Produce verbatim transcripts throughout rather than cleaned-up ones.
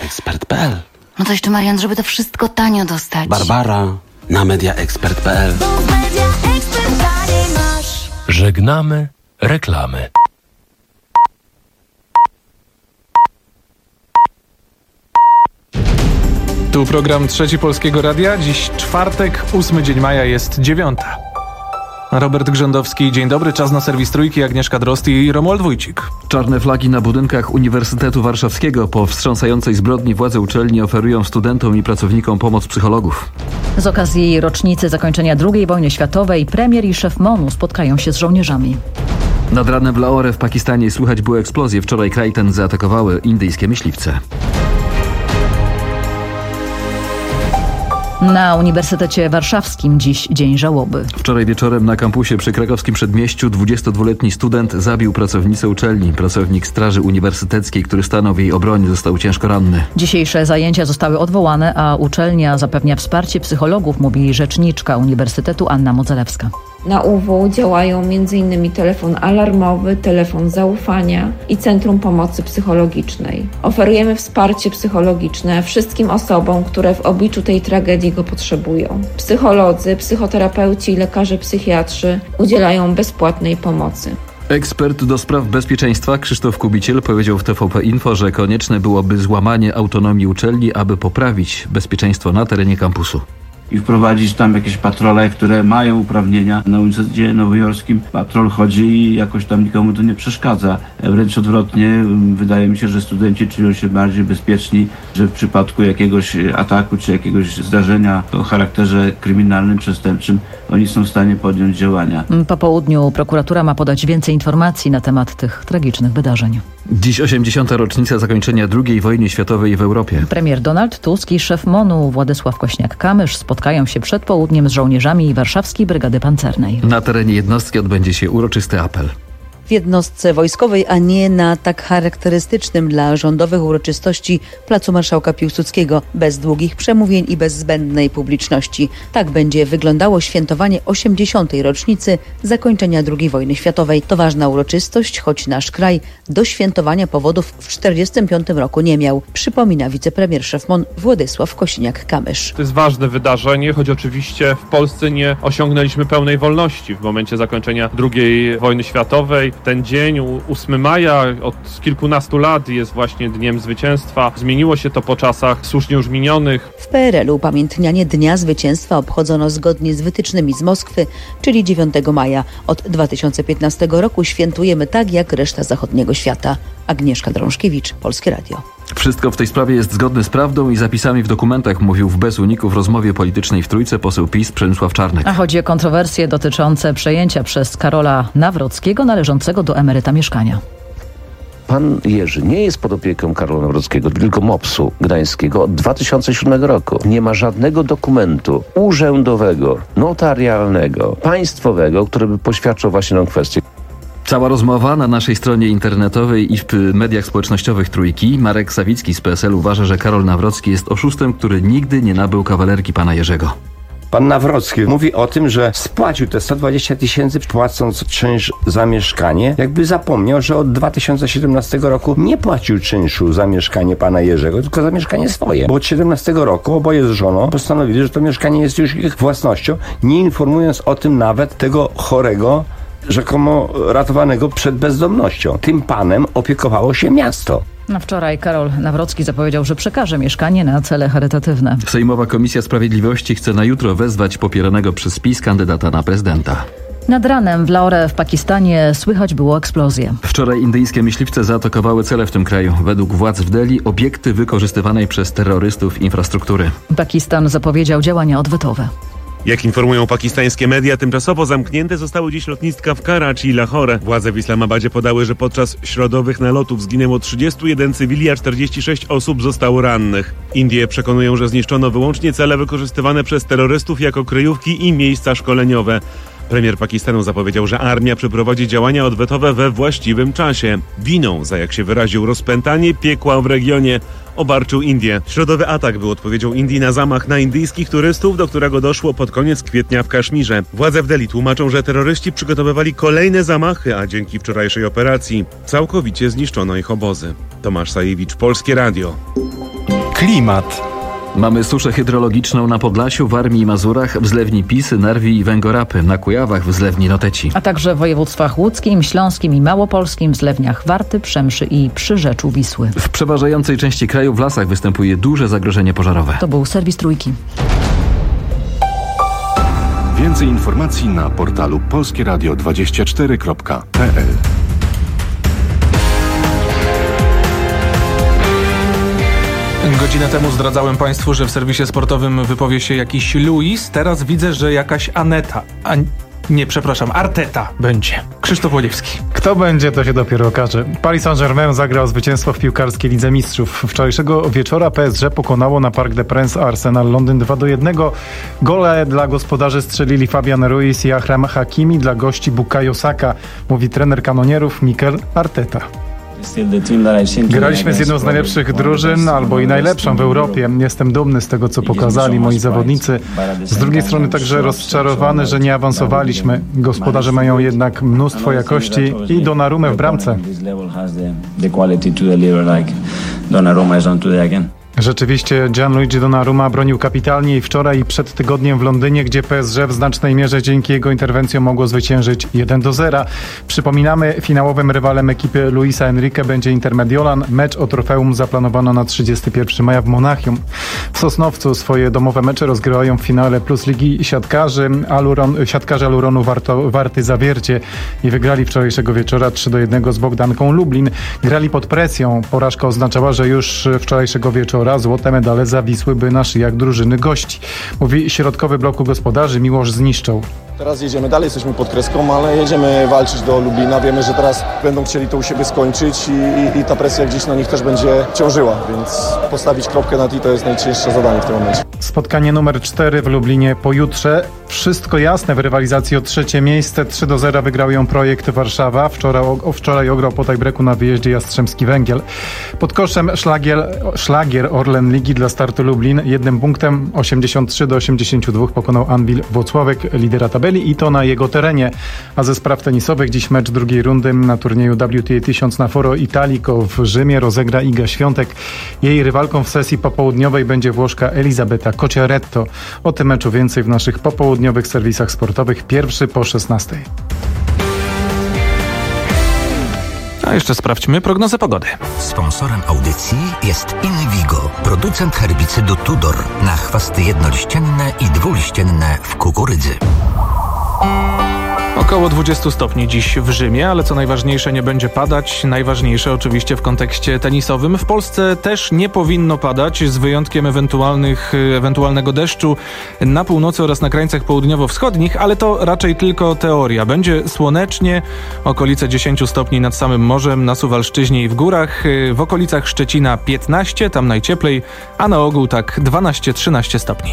mediaexpert kropka p l. No to jeszcze, Marian, żeby to wszystko tanio dostać. Barbara na mediaexpert kropka p l. Żegnamy reklamy. Tu program Trzeci Polskiego Radia. Dziś czwartek, ósmy dzień maja, jest dziewiąta. Robert Grzędowski, dzień dobry. Czas na serwis Trójki, Agnieszka Drozd i Romuald Wójcik. Czarne flagi na budynkach Uniwersytetu Warszawskiego. Po wstrząsającej zbrodni władze uczelni oferują studentom i pracownikom pomoc psychologów. Z okazji rocznicy zakończenia drugiej wojny światowej premier i szef MONU spotkają się z żołnierzami. Nad ranem w Lahore w Pakistanie słychać były eksplozje. Wczoraj kraj ten zaatakowały indyjskie myśliwce. Na Uniwersytecie Warszawskim dziś dzień żałoby. Wczoraj wieczorem na kampusie przy krakowskim Przedmieściu dwudziestodwuletni student zabił pracownicę uczelni. Pracownik Straży Uniwersyteckiej, który stanął w jej obronie, został ciężko ranny. Dzisiejsze zajęcia zostały odwołane, a uczelnia zapewnia wsparcie psychologów, mówi rzeczniczka Uniwersytetu Anna Modzelewska. Na U W działają m.in. telefon alarmowy, telefon zaufania i Centrum Pomocy Psychologicznej. Oferujemy wsparcie psychologiczne wszystkim osobom, które w obliczu tej tragedii go potrzebują. Psycholodzy, psychoterapeuci i lekarze psychiatrzy udzielają bezpłatnej pomocy. Ekspert do spraw bezpieczeństwa Krzysztof Kubiciel powiedział w T V P Info, że konieczne byłoby złamanie autonomii uczelni, aby poprawić bezpieczeństwo na terenie kampusu. I wprowadzić tam jakieś patrole, które mają uprawnienia. Na Uniwersytecie Nowojorskim patrol chodzi i jakoś tam nikomu to nie przeszkadza. Wręcz odwrotnie, wydaje mi się, że studenci czują się bardziej bezpieczni, że w przypadku jakiegoś ataku czy jakiegoś zdarzenia o charakterze kryminalnym, przestępczym, oni są w stanie podjąć działania. Po południu prokuratura ma podać więcej informacji na temat tych tragicznych wydarzeń. Dziś osiemdziesiąta rocznica zakończenia drugiej wojny światowej w Europie. Premier Donald Tusk i szef MONU Władysław Kośniak-Kamysz spotkają się przed południem z żołnierzami Warszawskiej Brygady Pancernej. Na terenie jednostki odbędzie się uroczysty apel. W jednostce wojskowej, a nie na tak charakterystycznym dla rządowych uroczystości Placu Marszałka Piłsudskiego, bez długich przemówień i bez zbędnej publiczności. Tak będzie wyglądało świętowanie osiemdziesiątej rocznicy zakończenia drugiej wojny światowej. To ważna uroczystość, choć nasz kraj do świętowania powodów w czterdziestym piątym roku nie miał, przypomina wicepremier szef MON Władysław Kosiniak-Kamysz. To jest ważne wydarzenie, choć oczywiście w Polsce nie osiągnęliśmy pełnej wolności w momencie zakończenia drugiej wojny światowej. Ten dzień, ósmego maja, od kilkunastu lat jest właśnie Dniem Zwycięstwa. Zmieniło się to po czasach słusznie już minionych. W P R L-u upamiętnianie Dnia Zwycięstwa obchodzono zgodnie z wytycznymi z Moskwy, czyli dziewiątego maja. Od dwa tysiące piętnastego roku świętujemy tak jak reszta zachodniego świata. Agnieszka Drążkiewicz, Polskie Radio. Wszystko w tej sprawie jest zgodne z prawdą i zapisami w dokumentach, mówił w Bez Uników rozmowie politycznej w Trójce poseł PiS Przemysław Czarnek. A chodzi o kontrowersje dotyczące przejęcia przez Karola Nawrockiego należącego do emeryta mieszkania. Pan Jerzy nie jest pod opieką Karola Nawrockiego, tylko MOPS-u gdańskiego od dwa tysiące siódmego roku. Nie ma żadnego dokumentu urzędowego, notarialnego, państwowego, który by poświadczał właśnie tę kwestię. Cała rozmowa na naszej stronie internetowej i w mediach społecznościowych Trójki. Marek Sawicki z P S L uważa, że Karol Nawrocki jest oszustem, który nigdy nie nabył kawalerki pana Jerzego. Pan Nawrocki mówi o tym, że spłacił te sto dwadzieścia tysięcy, płacąc czynsz za mieszkanie. Jakby zapomniał, że od dwa tysiące siedemnastego roku nie płacił czynszu za mieszkanie pana Jerzego, tylko za mieszkanie swoje. Bo od siedemnastego roku oboje z żoną postanowili, że to mieszkanie jest już ich własnością, nie informując o tym nawet tego chorego, rzekomo ratowanego przed bezdomnością. Tym panem opiekowało się miasto. No wczoraj Karol Nawrocki zapowiedział, że przekaże mieszkanie na cele charytatywne. Sejmowa Komisja Sprawiedliwości chce na jutro wezwać popieranego przez PiS kandydata na prezydenta. Nad ranem w Lahore w Pakistanie słychać było eksplozję. Wczoraj indyjskie myśliwce zaatakowały cele w tym kraju. Według władz w Delhi obiekty wykorzystywanej przez terrorystów infrastruktury. Pakistan zapowiedział działania odwetowe. Jak informują pakistańskie media, tymczasowo zamknięte zostały dziś lotniska w Karachi i Lahore. Władze w Islamabadzie podały, że podczas środowych nalotów zginęło trzydziestu jeden cywili, a czterdzieści sześć osób zostało rannych. Indie przekonują, że zniszczono wyłącznie cele wykorzystywane przez terrorystów jako kryjówki i miejsca szkoleniowe. Premier Pakistanu zapowiedział, że armia przeprowadzi działania odwetowe we właściwym czasie. Winą za, jak się wyraził, rozpętanie piekła w regionie obarczył Indię. Środowy atak był odpowiedzią Indii na zamach na indyjskich turystów, do którego doszło pod koniec kwietnia w Kaszmirze. Władze w Delhi tłumaczą, że terroryści przygotowywali kolejne zamachy, a dzięki wczorajszej operacji całkowicie zniszczono ich obozy. Tomasz Sajewicz, Polskie Radio. Klimat. Mamy suszę hydrologiczną na Podlasiu, Warmii i Mazurach, w zlewni Pisy, Narwi i Węgorapy, na Kujawach w zlewni Noteci. A także w województwach łódzkim, śląskim i małopolskim, w zlewniach Warty, Przemszy i Przyrzeczu Wisły. W przeważającej części kraju w lasach występuje duże zagrożenie pożarowe. To był serwis Trójki. Więcej informacji na portalu polskie radio dwadzieścia cztery kropka p l. Godzinę temu zdradzałem Państwu, że w serwisie sportowym wypowie się jakiś Luis. Teraz widzę, że jakaś Aneta. A nie, przepraszam, Arteta będzie. Krzysztof Łodziewski. Kto będzie, to się dopiero okaże. Paris Saint-Germain zagrał zwycięstwo w piłkarskiej Lidze Mistrzów. Wczorajszego wieczora P S G pokonało na Parc des Princes Arsenal Londyn dwa do jednego. Gole dla gospodarzy strzelili Fabian Ruiz i Achraf Hakimi, dla gości Bukayo Saka, mówi trener kanonierów Mikel Arteta. Graliśmy z jedną z najlepszych drużyn, albo i najlepszą w Europie. Jestem dumny z tego, co pokazali moi zawodnicy. Z drugiej strony także rozczarowany, że nie awansowaliśmy. Gospodarze mają jednak mnóstwo jakości i Donnarumę w bramce. Rzeczywiście Gianluigi Donnarumma bronił kapitalnie i wczoraj i przed tygodniem w Londynie, gdzie P S G w znacznej mierze dzięki jego interwencjom mogło zwyciężyć jeden do zera. Przypominamy, finałowym rywalem ekipy Luisa Enrique będzie Inter Mediolan. Mecz o trofeum zaplanowano na trzydziestego pierwszego maja w Monachium. W Sosnowcu swoje domowe mecze rozgrywają w finale Plus Ligi siatkarzy. Aluron, siatkarze Aluronu Warto, Warty Zawiercie i wygrali wczorajszego wieczora trzy do jednego z Bogdanką Lublin. Grali pod presją. Porażka oznaczała, że już wczorajszego wieczora złote medale zawisłyby na szyjach drużyny gości. Mówi środkowy bloku gospodarzy Miłosz Zniszczał. Teraz jedziemy dalej, jesteśmy pod kreską, ale jedziemy walczyć do Lublina. Wiemy, że teraz będą chcieli to u siebie skończyć i, i, i ta presja gdzieś na nich też będzie ciążyła, więc postawić kropkę nad i to jest najcięższe zadanie w tym momencie. Spotkanie numer cztery w Lublinie pojutrze. Wszystko jasne w rywalizacji o trzecie miejsce. trzy do zera wygrał ją Projekt Warszawa. Wczoraj, o, wczoraj ograł po tiebreaku na wyjeździe Jastrzębski Węgiel. Pod koszem szlagier, szlagier Orlen Ligi dla Startu Lublin. Jednym punktem osiemdziesiąt trzy do osiemdziesięciu dwóch pokonał Anwil Włocławek, lidera tabeli, i to na jego terenie. A ze spraw tenisowych dziś mecz drugiej rundy na turnieju W T A tysiąc na Foro Italico w Rzymie rozegra Iga Świątek. Jej rywalką w sesji popołudniowej będzie Włoszka Elisabetta Cocciaretto. O tym meczu więcej w naszych popołudniowych serwisach sportowych. Pierwszy po szesnastej. A jeszcze sprawdźmy prognozę pogody. Sponsorem audycji jest Invigo, producent herbicydu Tudor na chwasty jednoliścienne i dwuliścienne w kukurydzy. Około dwudziestu stopni dziś w Rzymie, ale co najważniejsze, nie będzie padać. Najważniejsze oczywiście w kontekście tenisowym. W Polsce też nie powinno padać, z wyjątkiem ewentualnych, ewentualnego deszczu na północy oraz na krańcach południowo-wschodnich, ale to raczej tylko teoria. Będzie słonecznie, okolice dziesięciu stopni nad samym morzem, na Suwalszczyźnie i w górach, w okolicach Szczecina piętnaście, tam najcieplej, a na ogół tak dwanaście trzynaście stopni.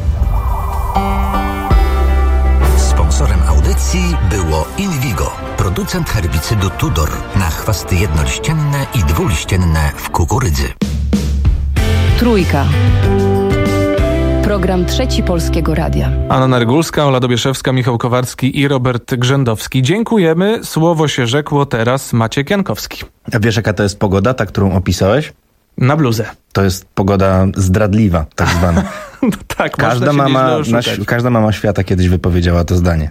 Sponsorem audycji było Invigo, producent herbicydu Tudor na chwasty jednoliścienne i dwuliścienne w kukurydzy. Trójka. Program Trzeci Polskiego Radia. Anna Nergulska, Ola Dobieszewska, Michał Kowarski i Robert Grzędowski. Dziękujemy. Słowo się rzekło, teraz Maciek Jankowski. A wiesz, jaka to jest pogoda, ta, którą opisałeś? Na bluzę. To jest pogoda zdradliwa, tak zwana. No tak, każda mama, na, każda mama świata kiedyś wypowiedziała to zdanie.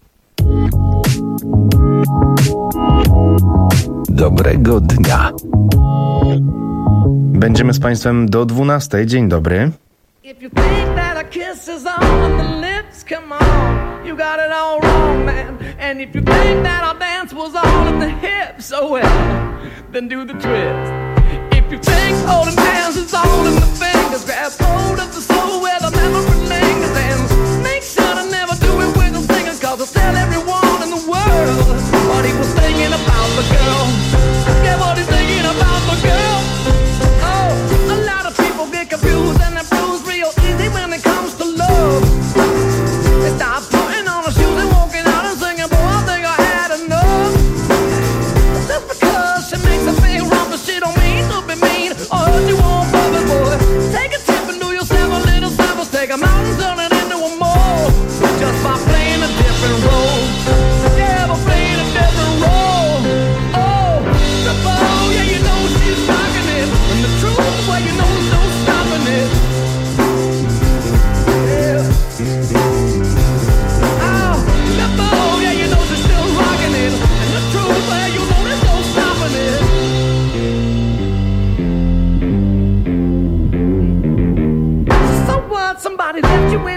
Dobrego dnia. Będziemy z Państwem do dwunastej. Dzień dobry. If you think that a kiss is on the lips, come on, you got it all wrong, man. And if you think that our dance was all in the hips, oh well, then do the twist. If you think holding hands is all in the fingers, grab hold of the soul where the memory lingers, and make sure to never do it with the singers, cause I'll tell everyone in the world what he was thinking about the girl. Yeah, what he's thinking about the girl. Oh, a lot of people get confused and they're bruised real easy when it comes to love. They stop putting on their shoes and walking out and singing, boy, I think I had enough. Just because she makes me feel wrong, but she don't mean to be mean or hurt you won't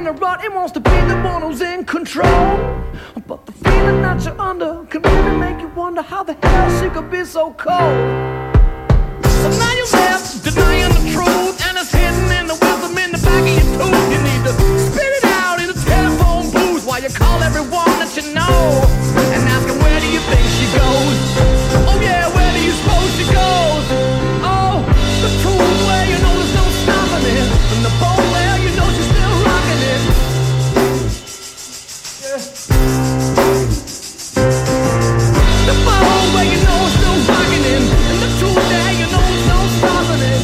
in a rut, it wants to be the one who's in control. But the feeling that you're under can really make you wonder how the hell she could be so cold. So now you're left denying the truth, and it's hidden in the wisdom in the back of your tooth. You need to spit it out in a telephone booth while you call everyone that you know and ask them, where do you think she goes? Oh yeah, where do you suppose she goes? Oh, the truth where you know there's no stopping it, and the bone where you know she's still rocking it. Yeah. The bone where you know it's still rocking it, and the truth there you know there's no stopping it.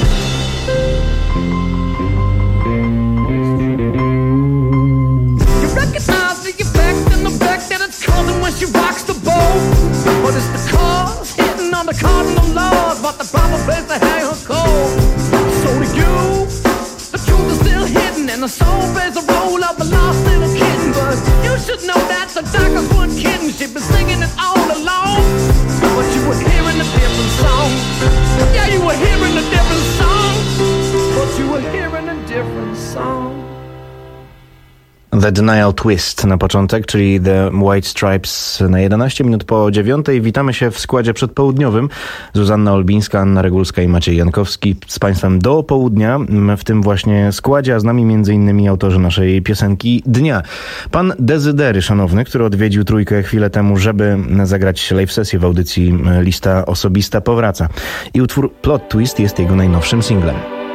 You recognize the effect and the effect that it's causing when she rocks the boat, but it's the cause hitting on the cardinal laws, but the proper place to hang her cold. So to you, the truth is still hidden, and the soul plays the role of a lost little kitten. But you should know that the doctors weren't kidding. She'd been singing it all along, but you were hearing a different song. Yeah, you were hearing a different song, but you were hearing a different song. The Denial Twist na początek, czyli The White Stripes na jedenaście minut po dziewiątej. Witamy się w składzie przedpołudniowym. Zuzanna Olbińska, Anna Regulska i Maciej Jankowski z Państwem do południa w tym właśnie składzie, a z nami między innymi autorzy naszej piosenki dnia. Pan Dezydery, szanowny, który odwiedził Trójkę chwilę temu, żeby zagrać live sesję w audycji Lista Osobista, powraca. I utwór Plot Twist jest jego najnowszym singlem.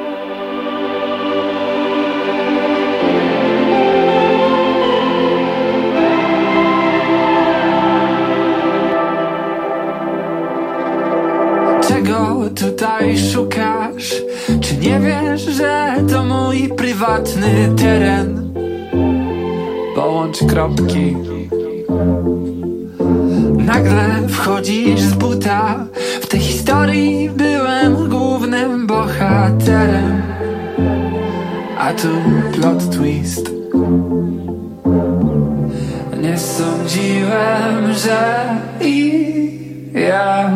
Tutaj szukasz? Czy nie wiesz, że to mój prywatny teren? Połącz kropki. Nagle wchodzisz z buta. W tej historii byłem głównym bohaterem, a tu plot twist. Nie sądziłem, że i ja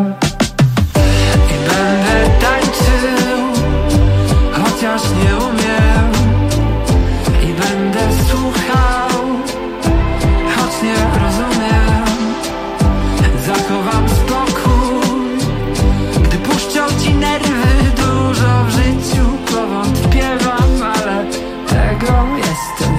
będę tańczył, chociaż nie umiem, i będę słuchał, choć nie rozumiem. Zachowam spokój, gdy puszczą ci nerwy. Dużo w życiu powątpiewam, ale tego jestem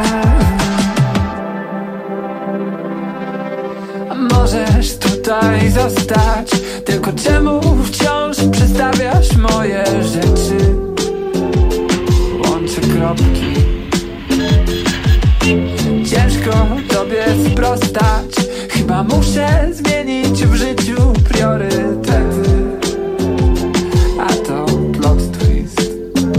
pewien. Możesz tutaj zostać, tylko czemu wciąż przedstawiasz moje rzeczy? Łączę kropki. Ciężko tobie sprostać. Chyba muszę zmienić w życiu priorytety, a to plot twist.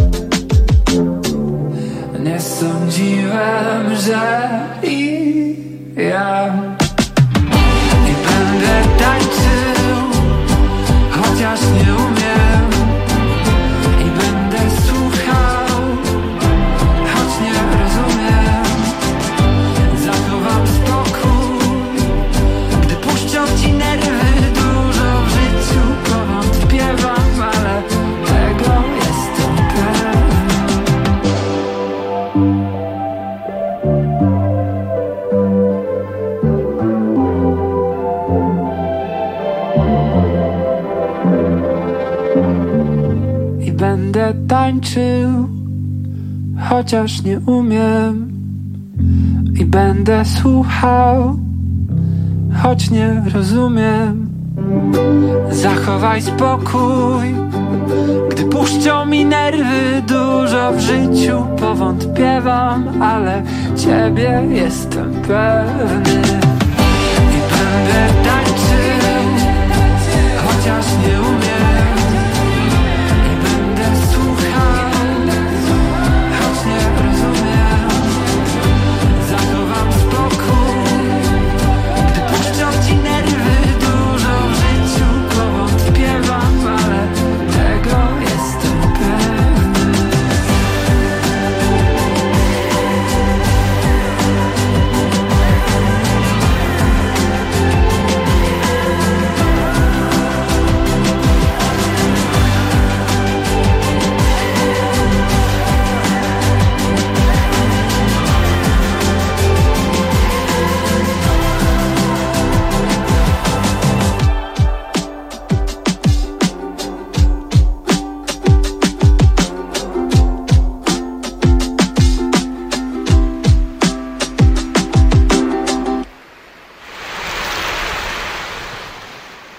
Nie sądziłem, że i ja i będę tańczył, chociaż nie umiem, i będę słuchał, choć nie rozumiem. Zachowam spokój, gdy puszczą ci nerwy. Dużo w życiu powątpiewam, ale tego jestem pewien. Będę tańczył, chociaż nie umiem, i będę słuchał, choć nie rozumiem. Zachowaj spokój, gdy puszczą mi nerwy. Dużo w życiu powątpiewam, ale ciebie jestem pewny. I będę tańczył, chociaż nie umiem.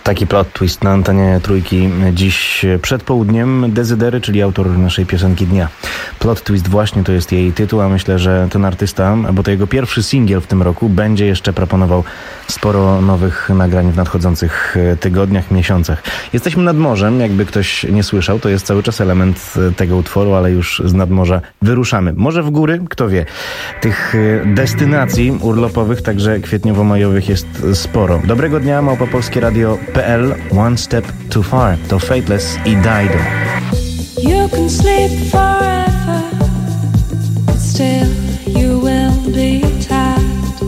Taki plot twist na antenie Trójki dziś przed południem. Dezydery, czyli autor naszej piosenki dnia. Plot twist właśnie to jest jej tytuł, a myślę, że ten artysta, bo to jego pierwszy singiel w tym roku, będzie jeszcze proponował sporo nowych nagrań w nadchodzących tygodniach, miesiącach. Jesteśmy nad morzem, jakby ktoś nie słyszał, to jest cały czas element tego utworu, ale już z nadmorza wyruszamy. Może w góry? Kto wie. Tych destynacji urlopowych, także kwietniowo-majowych jest sporo. Dobrego dnia, małpopolskie radio kropka p l. One Step Too Far. To Fateless i Dido. You can sleep forever, but still you will be tired.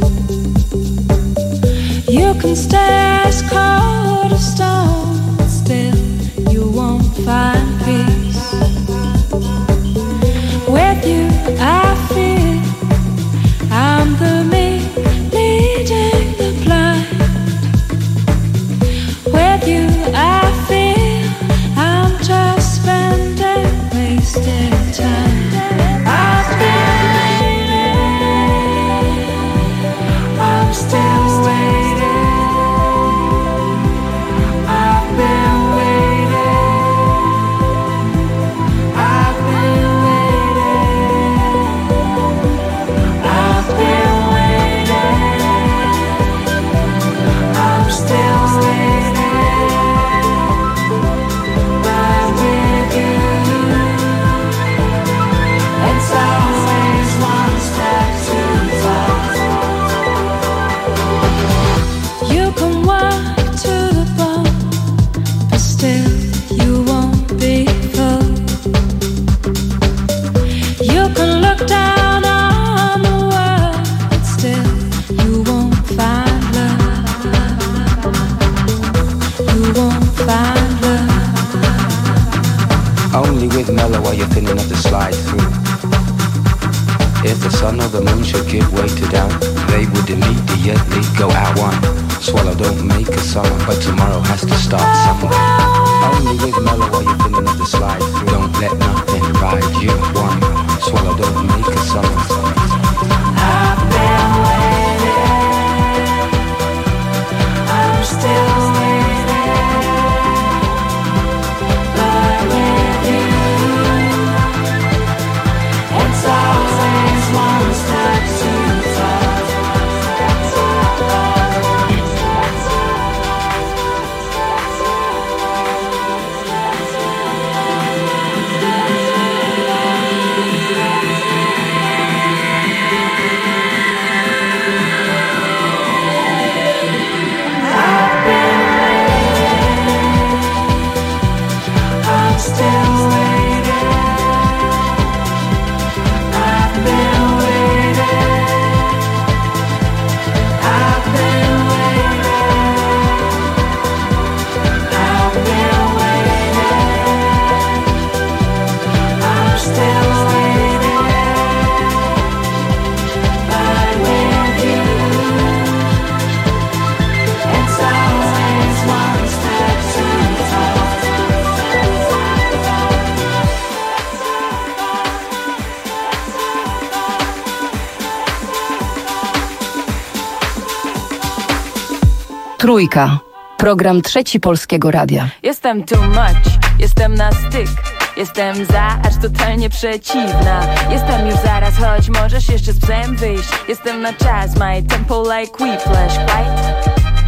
You can stay as cold as stone, but still you won't find peace. With you I feel I'm the me leading the blind. With you I feel I'm just spending wasted time. I've been waiting, I'm still waiting. I've been waiting, I've been waiting, I've been waiting, I'm still waiting. But with you, it's always one step too far. You can walk to the bone, but still you won't be full. You can look down on the world, but still you won't find love. You won't find love. Only with mellow are you thin enough to slide through. If the sun or the moon should give way to doubt, they would immediately go out one. Swallow don't make a summer, but tomorrow has to start somewhere. Only with mellow are you thin enough to slide through. Don't let nothing ride you one. Swallow don't make a summer. I've been waiting, I'm still waiting. But with you, it's always one step too far. I'm still waiting, I've been waiting, I've been waiting, I've been waiting, I'm still waiting, but with you, it's always one step too far. Trójka. Program Trzeci Polskiego Radia. Jestem too much, jestem na styk. Jestem za, acz totalnie przeciwna. Jestem już zaraz, choć możesz jeszcze z psem wyjść. Jestem na czas, my tempo like whiplash, right?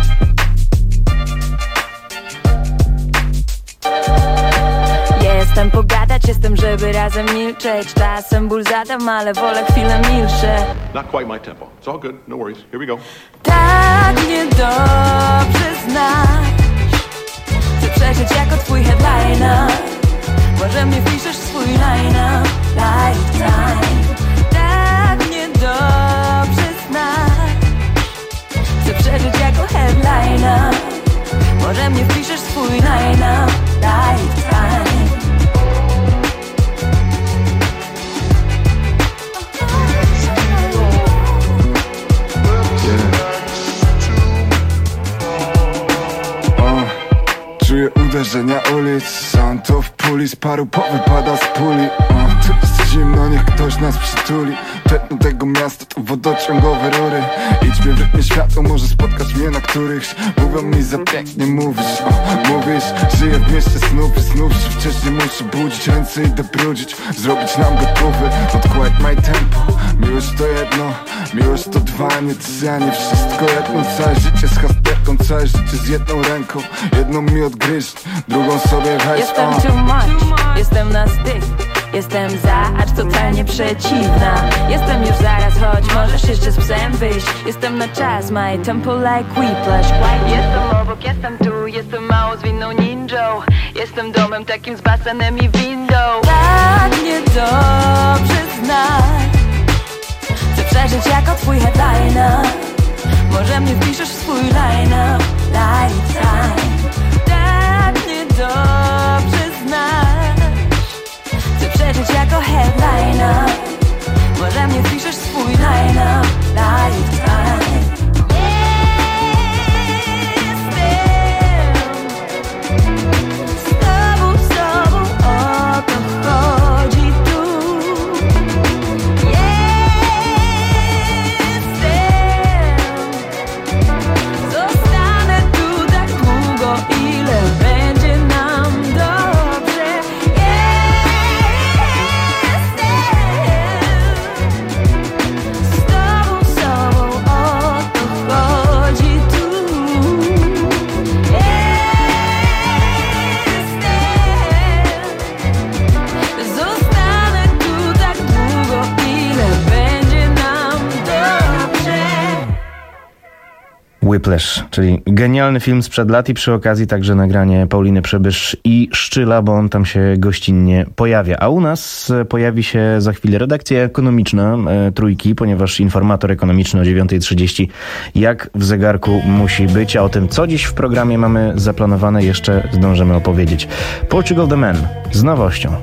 Jestem pogadać, jestem, żeby razem milczeć. Czasem ból zadam, ale wolę chwilę milczę. Not quite my tempo. It's all good. No worries. Here we go. Tak niedobrze znasz. Chcę przeżyć jako twój headliner. Może mnie wpiszesz w swój line-up. Lifetime. Tak niedobrze znasz. Chcę przeżyć jako headliner. Może mnie wpiszesz w swój line-up. Lifetime. Czuję uderzenia ulic, sam to w puli, z paru powypada z puli. uh, Ty jesteś zimno, niech ktoś nas przytuli. Przetnę tego miasta to wodociągowe rury. Idźmy w rytmie światło, może spotkać mnie na którychś. Mówią mi za pięknie mówisz, o, mówisz. Żyję w mieście snów i snów się wcześniej muszę budzić. Ręce idę brudzić, zrobić nam gotowy. Not quite my tempo. Miłość to jedno, miłość to dwa. Nie trzy, a nie wszystko jedno. Całe życie z hasterką, całe życie z jedną ręką. Jedną mi odgryźć, drugą sobie weź. Jestem too much, jestem na styk. Jestem za, acz totalnie przeciwna. Jestem już zaraz, choć możesz jeszcze z psem wyjść. Jestem na czas, my tempo like whiplash. Jestem obok, jestem tu, jestem mało zwinną ninją. Jestem domem takim z basenem i windą. Tak mnie dobrze znać. Chcę przeżyć jako twój headliner. Może mnie wpiszesz w swój line-up, lifetime. Tak mnie dobrze znasz. Chcę przeżyć jako headliner. Może mnie wpiszesz w swój line-up, lifetime. Whiplash, czyli genialny film sprzed lat i przy okazji także nagranie Pauliny Przybysz i Szczyla, bo on tam się gościnnie pojawia. A u nas pojawi się za chwilę redakcja ekonomiczna e, Trójki, ponieważ informator ekonomiczny o dziewiąta trzydzieści jak w zegarku musi być, a o tym, co dziś w programie mamy zaplanowane, jeszcze zdążymy opowiedzieć. Portugal The Man z nowością.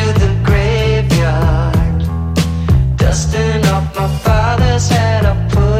Dusting off my father's head, I put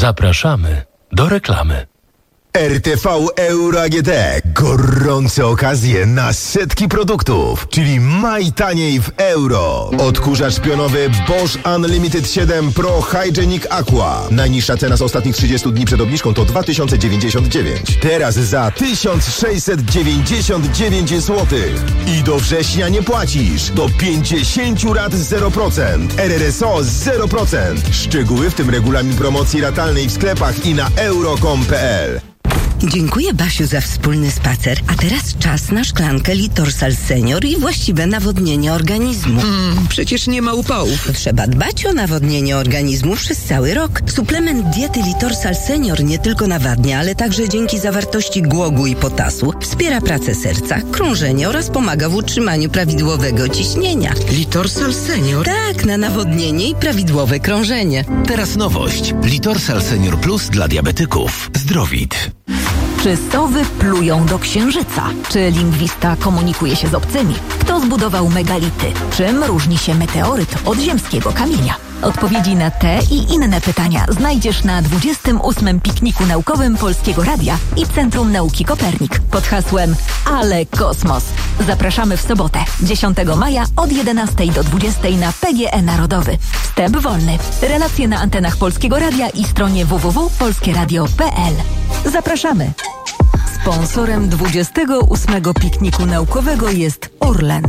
Zapraszamy do reklamy. R T V Euro A G D. Gorące okazje na setki produktów, czyli maj taniej w euro. Odkurzacz pionowy Bosch Unlimited siedem Pro Hygienic Aqua. Najniższa cena z ostatnich trzydziestu dni przed obniżką to dwa tysiące dziewięćdziesiąt dziewięć. Teraz za tysiąc sześćset dziewięćdziesiąt dziewięć złotych. I do września nie płacisz. Do pięćdziesiąt rat zero procent. R R S O zero procent. Szczegóły, w tym regulamin promocji ratalnej w sklepach i na euro kropka com kropka p l. Dziękuję, Basiu, za wspólny spacer. A teraz czas na szklankę Litorsal Senior i właściwe nawodnienie organizmu. Mm, przecież nie ma upałów. Trzeba dbać o nawodnienie organizmu przez cały rok. Suplement diety Litorsal Senior nie tylko nawadnia, ale także dzięki zawartości głogu i potasu wspiera pracę serca, krążenie oraz pomaga w utrzymaniu prawidłowego ciśnienia. Litorsal Senior? Tak, na nawodnienie i prawidłowe krążenie. Teraz nowość. Litorsal Senior Plus dla diabetyków. Zdrowit. Czy sowy plują do księżyca? Czy lingwista komunikuje się z obcymi? Kto zbudował megality? Czym różni się meteoryt od ziemskiego kamienia? Odpowiedzi na te i inne pytania znajdziesz na dwudziestym ósmym pikniku naukowym Polskiego Radia i Centrum Nauki Kopernik pod hasłem Ale Kosmos. Zapraszamy w sobotę, dziesiątego maja od jedenastej do dwudziestej na P G E Narodowy. Wstęp wolny. Relacje na antenach Polskiego Radia i stronie w w w kropka polskie radio kropka p l. Zapraszamy. Sponsorem dwudziestego ósmego pikniku naukowego jest Orlen.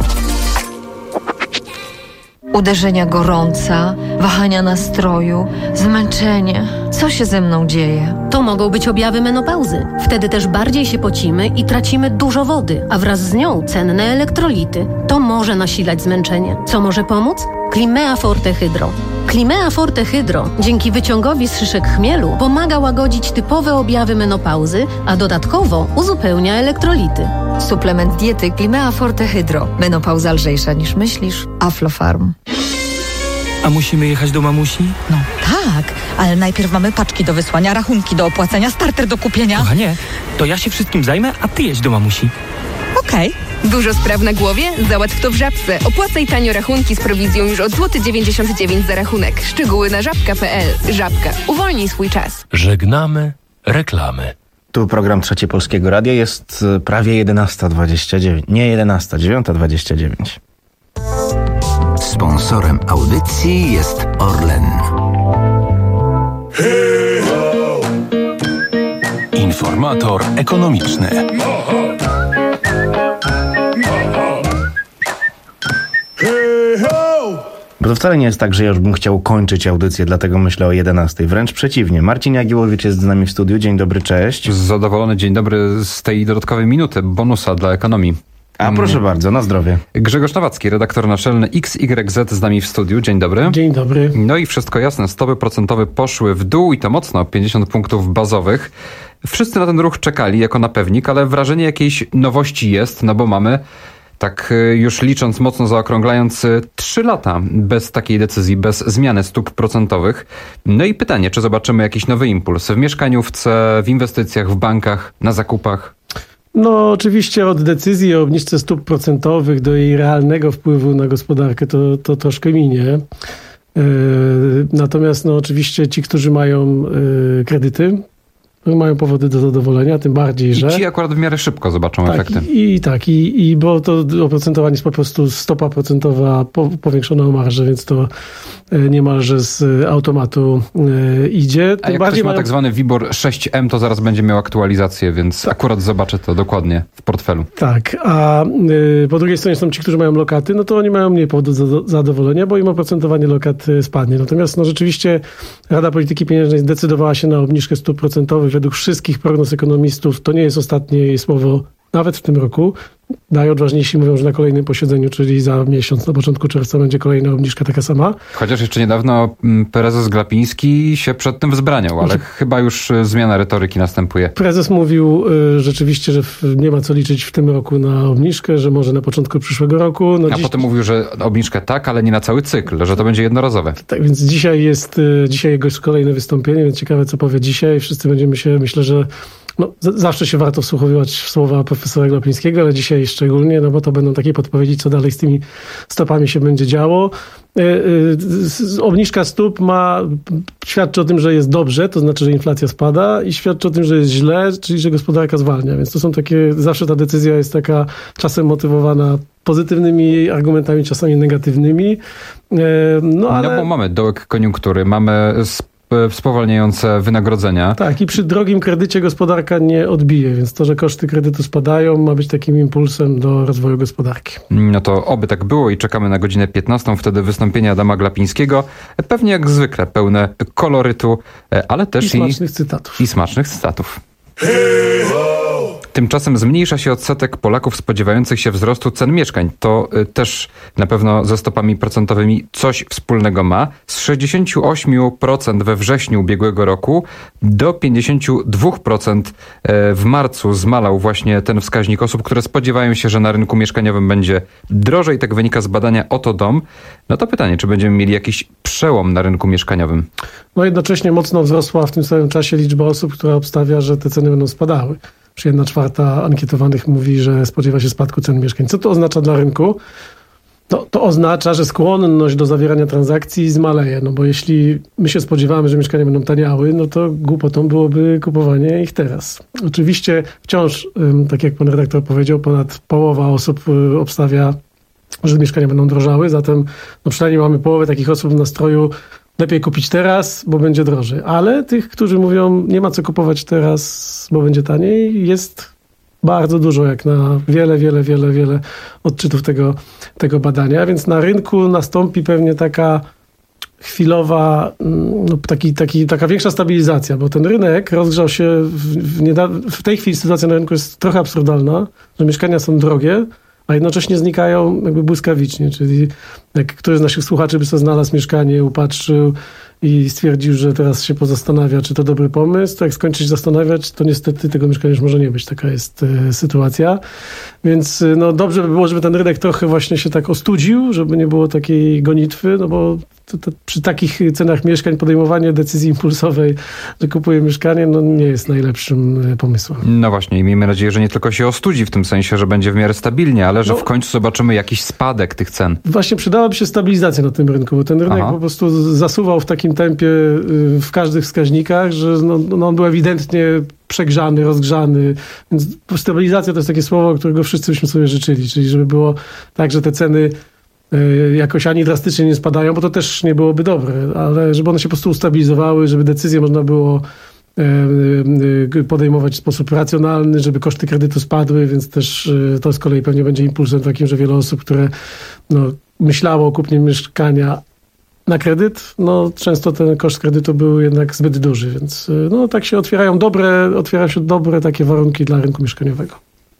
Uderzenia gorąca, wahania nastroju, zmęczenie. Co się ze mną dzieje? To mogą być objawy menopauzy. Wtedy też bardziej się pocimy i tracimy dużo wody, a wraz z nią cenne elektrolity. To może nasilać zmęczenie. Co może pomóc? Climea Forte Hydro. Climea Forte Hydro dzięki wyciągowi z szyszek chmielu pomaga łagodzić typowe objawy menopauzy, a dodatkowo uzupełnia elektrolity. Suplement diety Climea Forte Hydro. Menopauza lżejsza niż myślisz. Aflofarm. A musimy jechać do mamusi? No tak, ale najpierw mamy paczki do wysłania, rachunki do opłacenia, starter do kupienia. Kochanie, to ja się wszystkim zajmę, a ty jedź do mamusi. Okej. Okay. Dużo spraw na głowie? Załatw to w Żabce. Opłacaj tanio rachunki z prowizją już od złoty dziewięćdziesiąt dziewięć za rachunek. Szczegóły na żabka kropka p l. Żabka. Uwolnij swój czas. Żegnamy reklamy. Tu program Trzeci Polskiego Radia, jest prawie jedenasta dwadzieścia dziewięć. Nie jedenasta, dziewiąta dwadzieścia dziewięć. Sponsorem audycji jest Orlen. Informator ekonomiczny. Bo to wcale nie jest tak, że ja już bym chciał kończyć audycję, dlatego myślę o jedenastej. Wręcz przeciwnie. Marcin Jagiełowicz jest z nami w studiu. Dzień dobry, cześć. Zadowolony, dzień dobry z tej dodatkowej minuty bonusa dla ekonomii. A proszę hmm. bardzo, na zdrowie. Grzegorz Nowacki, redaktor naczelny X Y Z z nami w studiu. Dzień dobry. Dzień dobry. No i wszystko jasne, stopy procentowe poszły w dół i to mocno, pięćdziesiąt punktów bazowych. Wszyscy na ten ruch czekali jako na pewnik, ale wrażenie jakiejś nowości jest, no bo mamy, tak już licząc mocno, zaokrąglając, trzy lata bez takiej decyzji, bez zmiany stóp procentowych. No i pytanie, czy zobaczymy jakiś nowy impuls w mieszkaniówce, w inwestycjach, w bankach, na zakupach? No oczywiście od decyzji o obniżce stóp procentowych do jej realnego wpływu na gospodarkę to, to troszkę minie. Yy, natomiast no oczywiście ci, którzy mają yy, kredyty, mają powody do zadowolenia, tym bardziej, że... I ci akurat w miarę szybko zobaczą tak, efekty. I, i tak, i, i bo to oprocentowanie jest po prostu stopa procentowa po, powiększona o marżę, więc to niemalże z automatu e, idzie. Tym A jak bardziej ktoś ma mają... tak zwany WIBOR sześć M, to zaraz będzie miał aktualizację, więc tak. Akurat zobaczę to dokładnie w portfelu. Tak, a y, po drugiej stronie są ci, którzy mają lokaty, no to oni mają mniej powodu do zadowolenia, bo im oprocentowanie lokat spadnie. Natomiast no rzeczywiście Rada Polityki Pieniężnej zdecydowała się na obniżkę stóp procentowych. Według wszystkich prognoz ekonomistów to nie jest ostatnie słowo nawet w tym roku. Najodważniejsi mówią, że na kolejnym posiedzeniu, czyli za miesiąc, na początku czerwca, będzie kolejna obniżka taka sama. Chociaż jeszcze niedawno prezes Glapiński się przed tym wzbraniał, ale znaczy, chyba już zmiana retoryki następuje. Prezes mówił y, rzeczywiście, że w, nie ma co liczyć w tym roku na obniżkę, że może na początku przyszłego roku. No A dziś... potem mówił, że obniżkę tak, ale nie na cały cykl, że to będzie jednorazowe. Tak, więc dzisiaj jest y, dzisiaj jego kolejne wystąpienie, więc ciekawe, co powie dzisiaj. Wszyscy będziemy się, myślę, że No, z- zawsze się warto wsłuchiwać w słowa profesora Glapińskiego, ale dzisiaj szczególnie, no bo to będą takie podpowiedzi, co dalej z tymi stopami się będzie działo. Y, y, obniżka stóp ma, świadczy o tym, że jest dobrze, to znaczy, że inflacja spada, i świadczy o tym, że jest źle, czyli że gospodarka zwalnia. Więc to są takie, zawsze ta decyzja jest taka czasem motywowana pozytywnymi argumentami, czasami negatywnymi. Y, no, ale... no bo mamy dołek koniunktury, mamy sp- spowalniające wynagrodzenia. Tak, i przy drogim kredycie gospodarka nie odbije, więc to, że koszty kredytu spadają, ma być takim impulsem do rozwoju gospodarki. No to oby tak było i czekamy na godzinę piętnastą, wtedy wystąpienie Adama Glapińskiego, pewnie jak zwykle pełne kolorytu, ale też i smacznych i, cytatów. I smacznych cytatów. Tymczasem zmniejsza się odsetek Polaków spodziewających się wzrostu cen mieszkań. To y, też na pewno ze stopami procentowymi coś wspólnego ma. Z sześćdziesiąt osiem procent we wrześniu ubiegłego roku do pięćdziesiąt dwa procent w marcu zmalał właśnie ten wskaźnik osób, które spodziewają się, że na rynku mieszkaniowym będzie drożej. Tak wynika z badania Oto Dom. No to pytanie, czy będziemy mieli jakiś przełom na rynku mieszkaniowym? No jednocześnie mocno wzrosła w tym samym czasie liczba osób, która obstawia, że te ceny będą spadały. Przy jedna czwarta ankietowanych mówi, że spodziewa się spadku cen mieszkań. Co to oznacza dla rynku? To, to oznacza, że skłonność do zawierania transakcji zmaleje. No bo jeśli my się spodziewamy, że mieszkania będą taniały, no to głupotą byłoby kupowanie ich teraz. Oczywiście wciąż, tak jak pan redaktor powiedział, ponad połowa osób obstawia, że mieszkania będą drożały. Zatem no przynajmniej mamy połowę takich osób w nastroju: lepiej kupić teraz, bo będzie drożej. Ale tych, którzy mówią, nie ma co kupować teraz, bo będzie taniej, jest bardzo dużo, jak na wiele, wiele, wiele, wiele odczytów tego, tego badania. Więc na rynku nastąpi pewnie taka chwilowa, no, taki, taki, taka większa stabilizacja, bo ten rynek rozgrzał się, w, w, nieda- w tej chwili sytuacja na rynku jest trochę absurdalna, że mieszkania są drogie, a jednocześnie znikają jakby błyskawicznie, czyli jak któryś z naszych słuchaczy by sobie znalazł mieszkanie, upatrzył i stwierdził, że teraz się pozastanawia, czy to dobry pomysł, to jak skończy się zastanawiać, to niestety tego mieszkania już może nie być. Taka jest y, sytuacja. Więc y, no dobrze by było, żeby ten rynek trochę właśnie się tak ostudził, żeby nie było takiej gonitwy, no bo to, to przy takich cenach mieszkań podejmowanie decyzji impulsowej, że kupuję mieszkanie, no nie jest najlepszym y, pomysłem. No właśnie i miejmy nadzieję, że nie tylko się ostudzi w tym sensie, że będzie w miarę stabilnie, ale że no, w końcu zobaczymy jakiś spadek tych cen. Właśnie przydałaby się stabilizacja na tym rynku, bo ten rynek Aha. po prostu zasuwał w takim tempie w każdych wskaźnikach, że no, no on był ewidentnie przegrzany, rozgrzany. Więc stabilizacja to jest takie słowo, którego wszyscy byśmy sobie życzyli, czyli żeby było tak, że te ceny jakoś ani drastycznie nie spadają, bo to też nie byłoby dobre, ale żeby one się po prostu ustabilizowały, żeby decyzje można było podejmować w sposób racjonalny, żeby koszty kredytu spadły, więc też to z kolei pewnie będzie impulsem takim, że wiele osób, które no, myślało o kupnie mieszkania na kredyt, no często ten koszt kredytu był jednak zbyt duży, więc no tak się otwierają dobre, otwierają się dobre takie warunki dla rynku mieszkaniowego.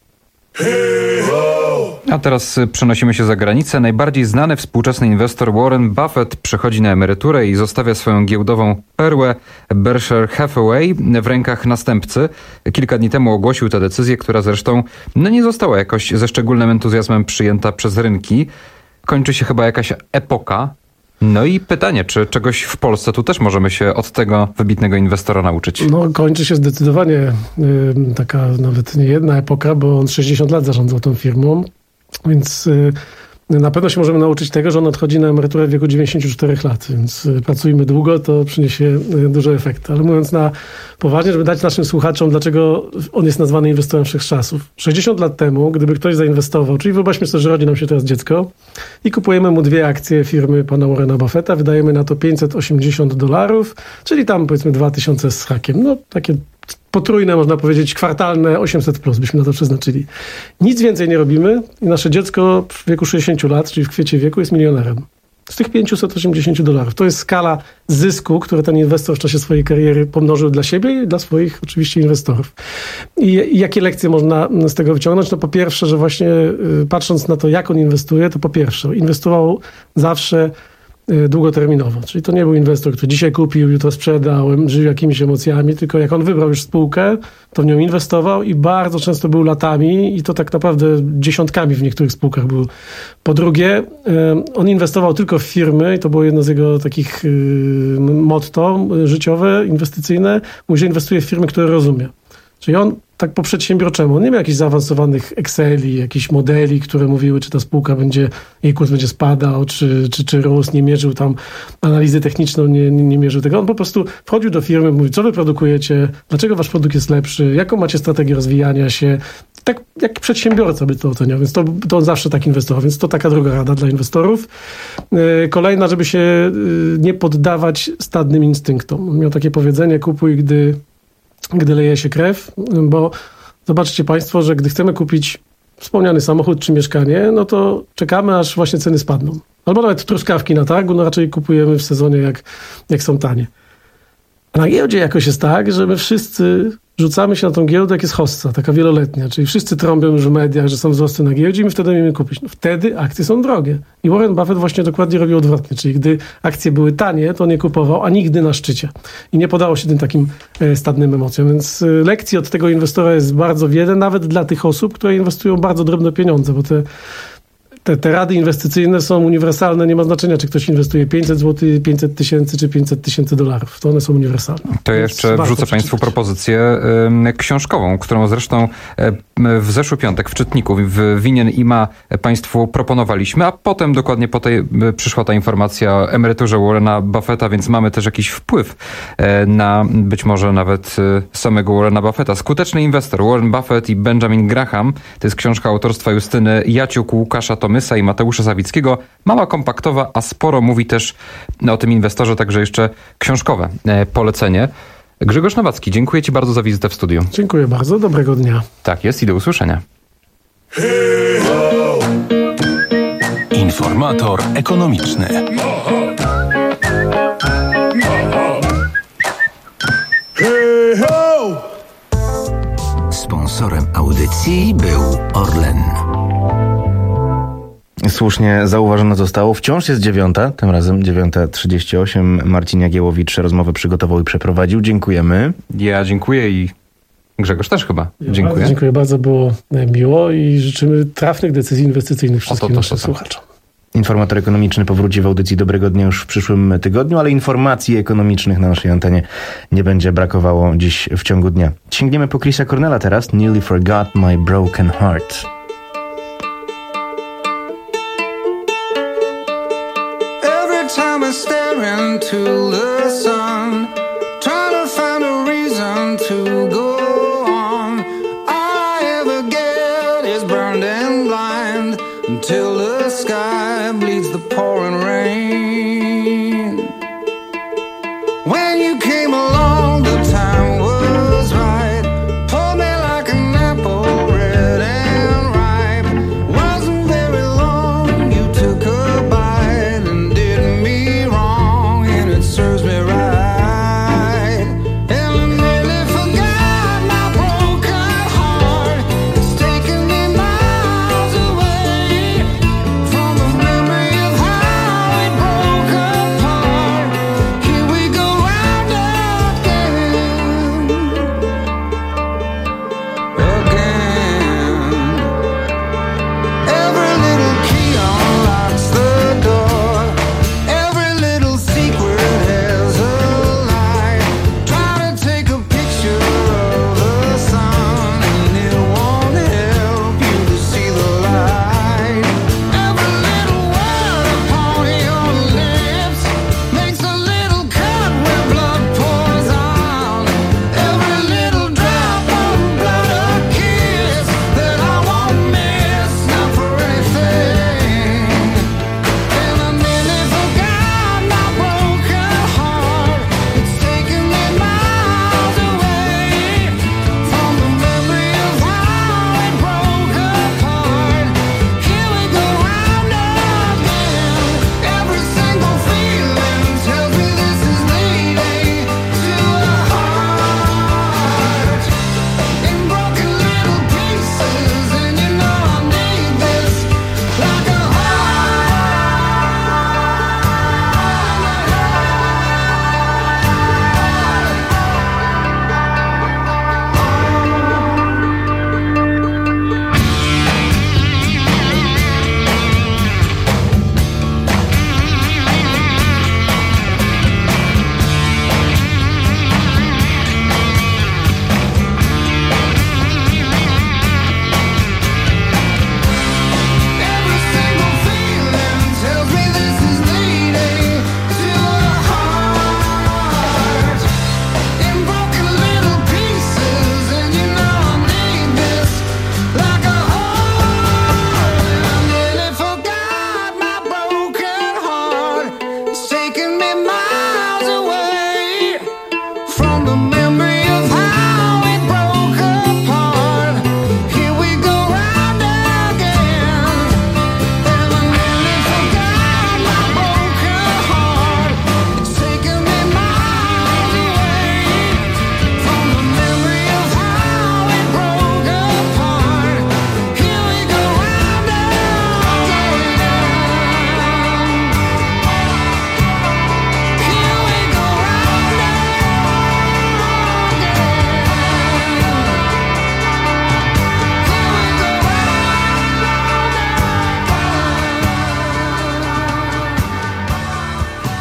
A teraz przenosimy się za granicę. Najbardziej znany współczesny inwestor Warren Buffett przechodzi na emeryturę i zostawia swoją giełdową perłę Berkshire Hathaway w rękach następcy. Kilka dni temu ogłosił tę decyzję, która zresztą no nie została jakoś ze szczególnym entuzjazmem przyjęta przez rynki. Kończy się chyba jakaś epoka. No i pytanie, czy czegoś w Polsce tu też możemy się od tego wybitnego inwestora nauczyć? No kończy się zdecydowanie y, taka nawet nie jedna epoka, bo on sześćdziesiąt lat zarządzał tą firmą, więc y, na pewno się możemy nauczyć tego, że on odchodzi na emeryturę w wieku dziewięćdziesięciu czterech lat, więc y, pracujmy długo, to przyniesie y, duży efekt. Ale mówiąc na poważnie, żeby dać naszym słuchaczom, dlaczego on jest nazwany inwestorem wszechczasów. sześćdziesiąt lat temu, gdyby ktoś zainwestował, czyli wyobraźmy sobie, że rodzi nam się teraz dziecko i kupujemy mu dwie akcje firmy pana Warrena Buffetta, wydajemy na to pięćset osiemdziesiąt dolarów, czyli tam powiedzmy dwa tysiące z hakiem. No takie potrójne, można powiedzieć, kwartalne osiemset plus byśmy na to przeznaczyli. Nic więcej nie robimy i nasze dziecko w wieku sześćdziesięciu lat, czyli w kwiecie wieku, jest milionerem. Z tych pięćset osiemdziesiąt dolarów. To jest skala zysku, który ten inwestor w czasie swojej kariery pomnożył dla siebie i dla swoich oczywiście inwestorów. I, i jakie lekcje można z tego wyciągnąć? No po pierwsze, że właśnie patrząc na to, jak on inwestuje, to po pierwsze inwestował zawsze długoterminowo. Czyli to nie był inwestor, który dzisiaj kupił, jutro sprzedał, żył jakimiś emocjami, tylko jak on wybrał już spółkę, to w nią inwestował i bardzo często był latami i to tak naprawdę dziesiątkami w niektórych spółkach był. Po drugie, on inwestował tylko w firmy i to było jedno z jego takich motto życiowe, inwestycyjne. Mówi, że inwestuje w firmy, które rozumie. Czyli on tak po przedsiębiorczemu, on nie miał jakichś zaawansowanych Exceli, jakichś modeli, które mówiły, czy ta spółka będzie, jej kurs będzie spadał, czy, czy, czy rósł, nie mierzył tam analizy techniczną, nie, nie, nie mierzył tego. On po prostu wchodził do firmy, mówił, co wy produkujecie, dlaczego wasz produkt jest lepszy, jaką macie strategię rozwijania się. Tak jak przedsiębiorca by to oceniał, więc to, to on zawsze tak inwestował, więc to taka druga rada dla inwestorów. Kolejna, żeby się nie poddawać stadnym instynktom. On miał takie powiedzenie, kupuj, gdy gdy leje się krew, bo zobaczcie Państwo, że gdy chcemy kupić wspomniany samochód czy mieszkanie, no to czekamy, aż właśnie ceny spadną. Albo nawet truskawki na targu, no raczej kupujemy w sezonie, jak, jak są tanie. A na giełdzie jakoś jest tak, że my wszyscy rzucamy się na tą giełdę, jak jest hossa, taka wieloletnia, czyli wszyscy trąbią już w mediach, że są wzrosty na giełdzie i my wtedy umiemy kupić. No wtedy akcje są drogie. I Warren Buffett właśnie dokładnie robił odwrotnie, czyli gdy akcje były tanie, to nie kupował, a nigdy na szczycie. I nie podało się tym takim stadnym emocjom. Więc lekcji od tego inwestora jest bardzo wiele, nawet dla tych osób, które inwestują bardzo drobne pieniądze, bo te Te, te rady inwestycyjne są uniwersalne, nie ma znaczenia, czy ktoś inwestuje pięćset złotych, pięćset tysięcy, czy pięćset tysięcy dolarów. To one są uniwersalne. To ja jeszcze wrzucę Państwu propozycję y, książkową, którą zresztą y, w zeszły piątek w Czytniku w Winien i Ma Państwu proponowaliśmy, a potem dokładnie po tej y, przyszła ta informacja o emeryturze Warrena Buffetta, więc mamy też jakiś wpływ y, na być może nawet y, samego Warrena Buffetta. Skuteczny inwestor Warren Buffett i Benjamin Graham, to jest książka autorstwa Justyny Jaciuk, Łukasza Tomysa i Mateusza Zawickiego. Mała, kompaktowa, a sporo mówi też o tym inwestorze, także jeszcze książkowe polecenie. Grzegorz Nowacki, dziękuję Ci bardzo za wizytę w studiu. Dziękuję bardzo, dobrego dnia. Tak jest i do usłyszenia. Informator ekonomiczny. Sponsorem audycji był Orlen. Słusznie zauważone zostało. Wciąż jest dziewiąta, tym razem dziewiąta trzydzieści osiem. Marcin Jagiełowicz rozmowę przygotował i przeprowadził. Dziękujemy. Ja dziękuję i Grzegorz też chyba. Ja dziękuję. Bardzo dziękuję, bardzo było miło i życzymy trafnych decyzji inwestycyjnych wszystkim to, to, naszym to, to. słuchaczom. Informator ekonomiczny powróci w audycji Dobrego Dnia już w przyszłym tygodniu, ale informacji ekonomicznych na naszej antenie nie będzie brakowało dziś w ciągu dnia. Sięgniemy po Chrisa Cornella teraz. Nearly Forgot My Broken Heart. Time I stare into the sun, trying to find a reason to go on. All I ever get is burned and blind until the sky bleeds the pouring rain. When you came along, the time was right. Pulled me like an apple, red and ripe. Wasn't very long, you took a bite and did me wrong, and it serves me right.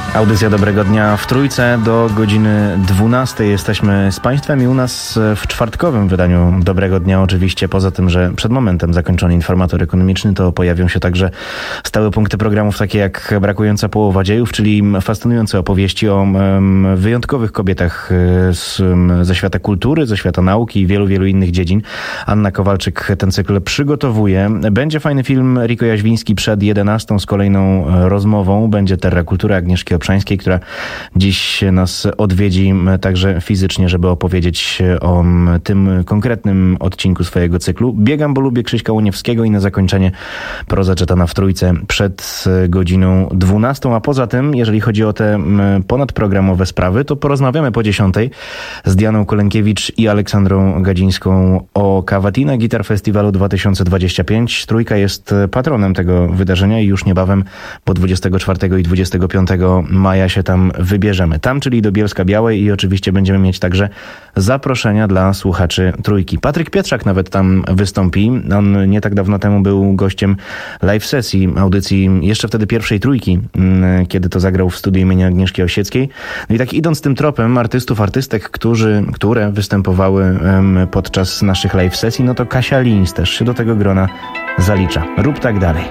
Audycja Dobrego Dnia w Trójce. Do godziny dwunastej jesteśmy z Państwem i u nas w czwartkowym wydaniu Dobrego Dnia oczywiście, poza tym, że przed momentem zakończony informator ekonomiczny, to pojawią się także stałe punkty programów takie jak Brakująca połowa dziejów, czyli fascynujące opowieści o um, wyjątkowych kobietach z, um, ze świata kultury, ze świata nauki i wielu, wielu innych dziedzin. Anna Kowalczyk ten cykl przygotowuje. Będzie fajny film Riko Jaźwiński przed jedenastą z kolejną rozmową. Będzie Terra Kultura Agnieszki Obszańskiej, która dziś nas odwiedzi także fizycznie, żeby opowiedzieć o tym konkretnym odcinku swojego cyklu. Biegam, bo lubię Krzyśka Łoniewskiego i na zakończenie proza czytana w Trójce przed godziną dwunastą, a poza tym, jeżeli chodzi o te ponadprogramowe sprawy, to porozmawiamy po dziesiątej z Dianą Kolenkiewicz i Aleksandrą Gadzińską o Cavatina Guitar Festiwalu dwa tysiące dwudziestym piątym. Trójka jest patronem tego wydarzenia i już niebawem po dwudziestego czwartego i dwudziestego piątego maja się tam wybierzemy. Tam, czyli do Bielska Białej, i oczywiście będziemy mieć także zaproszenia dla słuchaczy Trójki. Patryk Pietrzak nawet tam wystąpi. On nie tak dawno temu był gościem live sesji, audycji jeszcze wtedy pierwszej Trójki, kiedy to zagrał w studiu imienia Agnieszki Osieckiej. No i tak idąc tym tropem artystów, artystek, którzy, które występowały podczas naszych live sesji, no to Kasia Lins też się do tego grona zalicza. Rób tak dalej.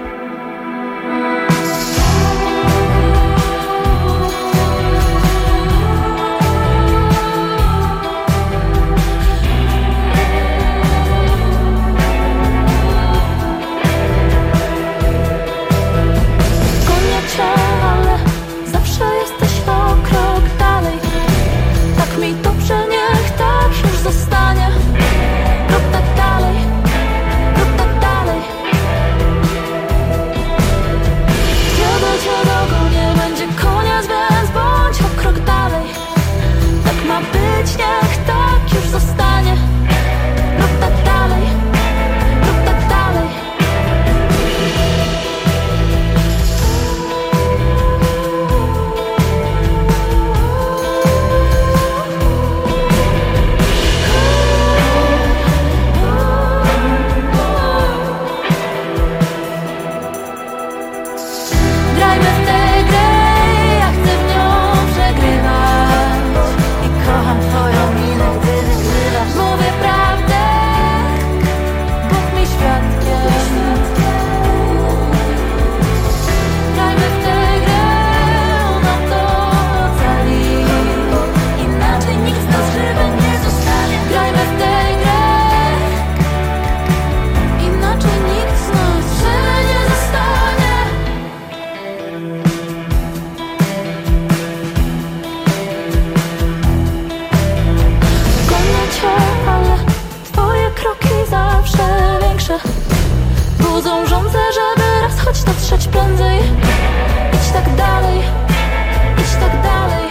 Budzą żądzę, żeby raz choć dotrzeć prędzej. Idź tak dalej, idź tak dalej.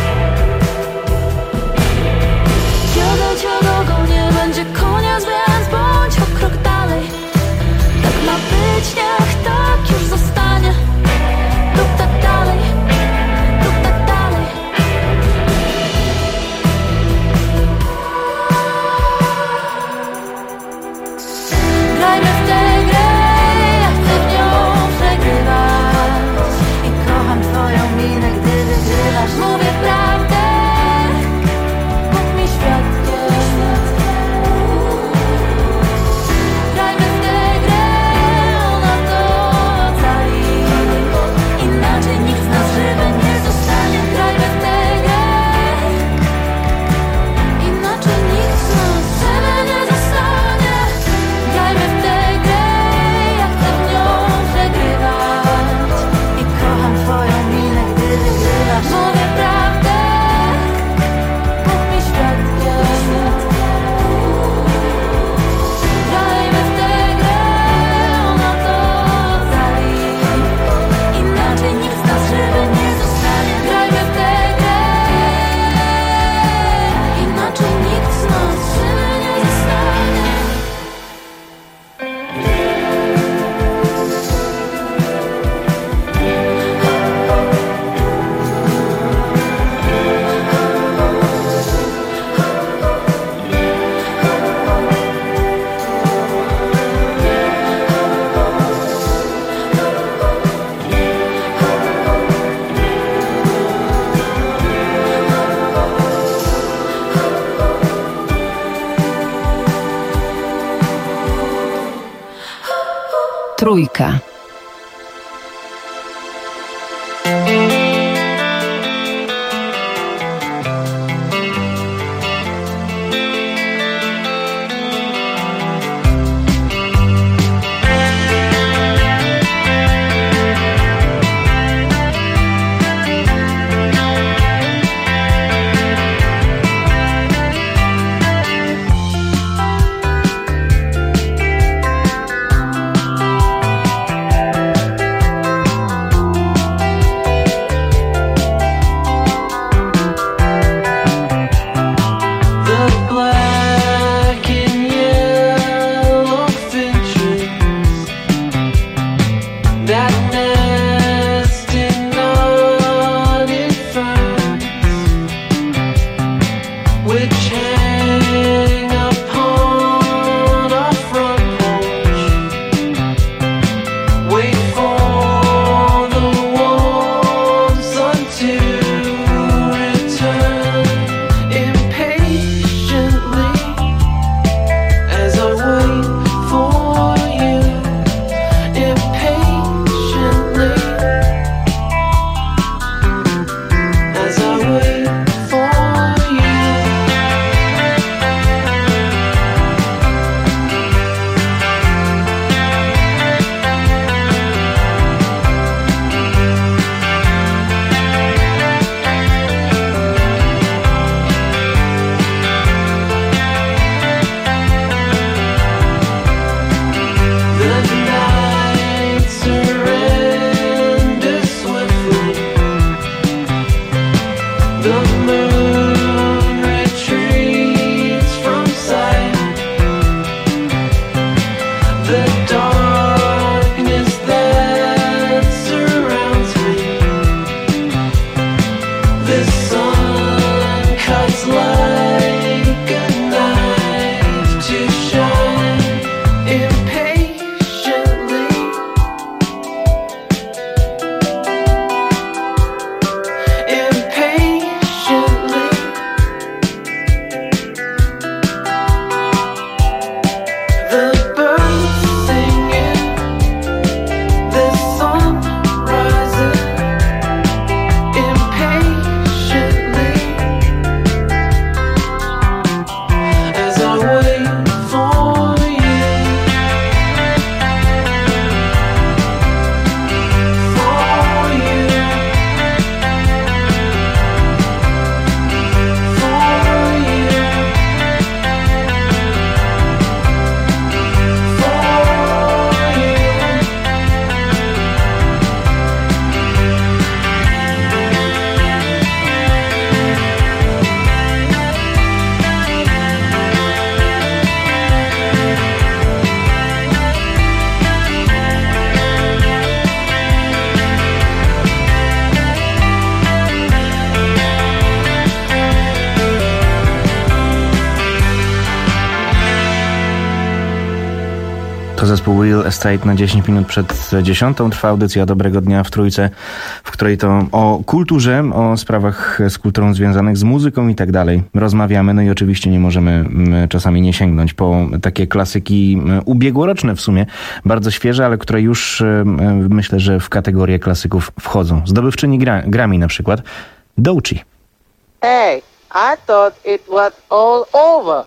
Kiedy cię dogonię, będzie koniec, więc bądź o krok dalej. Tak ma być, niech tak już zostanie. Rób tak dalej, rób tak dalej. Grajmy w tę grę, ja chcę w nią przegrywać. Trójka. To zespół Real Estate na dziesięć minut przed dziesiątą. Trwa audycja Dobrego Dnia w Trójce, w której to o kulturze, o sprawach z kulturą związanych z muzyką i tak dalej rozmawiamy. No i oczywiście nie możemy czasami nie sięgnąć po takie klasyki ubiegłoroczne w sumie, bardzo świeże, ale które już myślę, że w kategorię klasyków wchodzą. Zdobywczyni gra, Grammy na przykład, Doechii. Hey, I thought it was all over.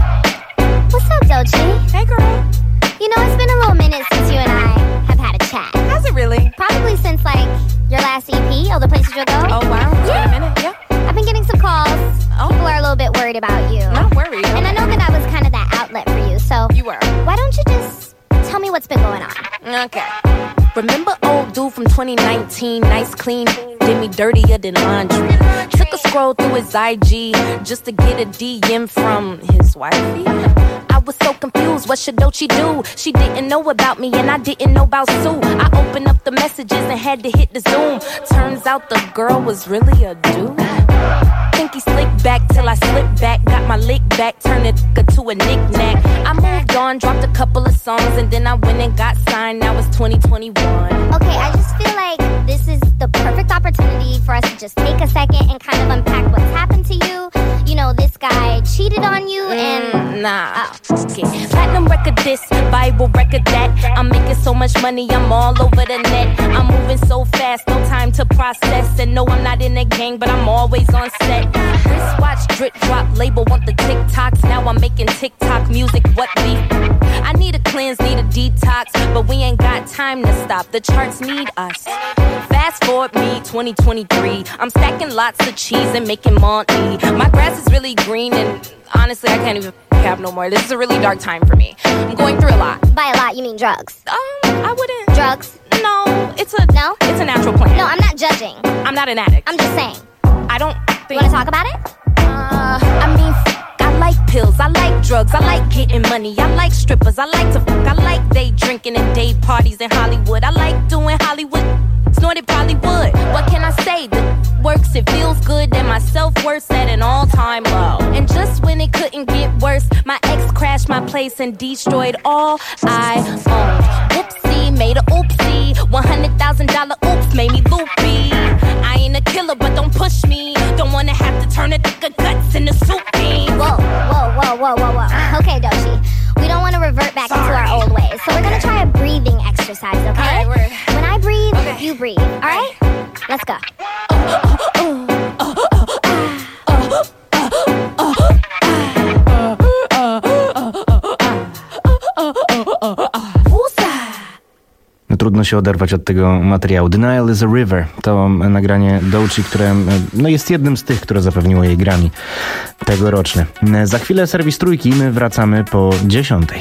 What's up, Doechii? Hey, girl. You know, it's been a little minute since you and I have had a chat. Has it really? Probably since, like, your last E P, All the Places You'll Go. Oh, wow. It's yeah. been a minute, yeah. I've been getting some calls. Oh. People are a little bit worried about you. Not worried. And I know that I was kind of that outlet for you, so... You were. Why don't you just tell me what's been going on? Okay. Remember old dude from twenty nineteen, nice clean, did me dirtier than laundry. Took a scroll through his I G just to get a D M from his wifey. I was so confused, what should Doechii do? She didn't know about me and I didn't know about Sue. I opened up the messages and had to hit the zoom. Turns out the girl was really a dude. Think he slicked back till I slipped back. Got my lick back, turned it to a knick-knack. I moved on, dropped a couple of songs, and then I went and got signed. Now it's twenty twenty-one. Okay, I just feel like this is the perfect opportunity for us to just take a second and kind of unpack what's happened to you. You know, this I cheated on you and... Mm, nah. Oh, okay. Platinum record this, Bible record that. I'm making so much money, I'm all over the net. I'm moving so fast, no time to process. And no, I'm not in a gang, but I'm always on set. Wristwatch, drip drop, label want the TikToks. Now I'm making TikTok music, what beef? I need a cleanse, need a detox, but we ain't got time to stop. The charts need us. Fast forward me, twenty twenty-three. I'm stacking lots of cheese and making money. My grass is really green and honestly, I can't even have no more. This is a really dark time for me. I'm going through a lot. By a lot, you mean drugs? Um, I wouldn't. Drugs? No, it's a no. It's a natural plan. No, I'm not judging. I'm not an addict. I'm just saying. I don't think. You want to talk about it? Uh, I mean, I like pills. I like drugs. I like getting money. I like strippers. I like to fuck. I like day drinking and day parties in Hollywood. I like doing Hollywood. Snorted probably would. What can I say? That works. It feels good. And my self-worth's at an all-time low. And just when it couldn't get worse, my ex crashed my place and destroyed all I owned. Whoopsie, made a oopsie. One hundred thousand dollar oops made me loopy. I ain't a killer, but don't push me. Don't wanna have to turn a nigga guts into soup beans. Whoa, whoa, whoa, whoa, whoa, whoa. Okay, Doechii. We don't want to revert back Sorry. into our old ways. So we're gonna try a breathing exercise, okay? All right, when I breathe, okay. you breathe. All right? Let's go. Trudno się oderwać od tego materiału. Denial is a River to nagranie Doechii, które no, jest jednym z tych, które zapewniło jej Grammy tegoroczny. Za chwilę serwis Trójki, my wracamy po dziesiątej.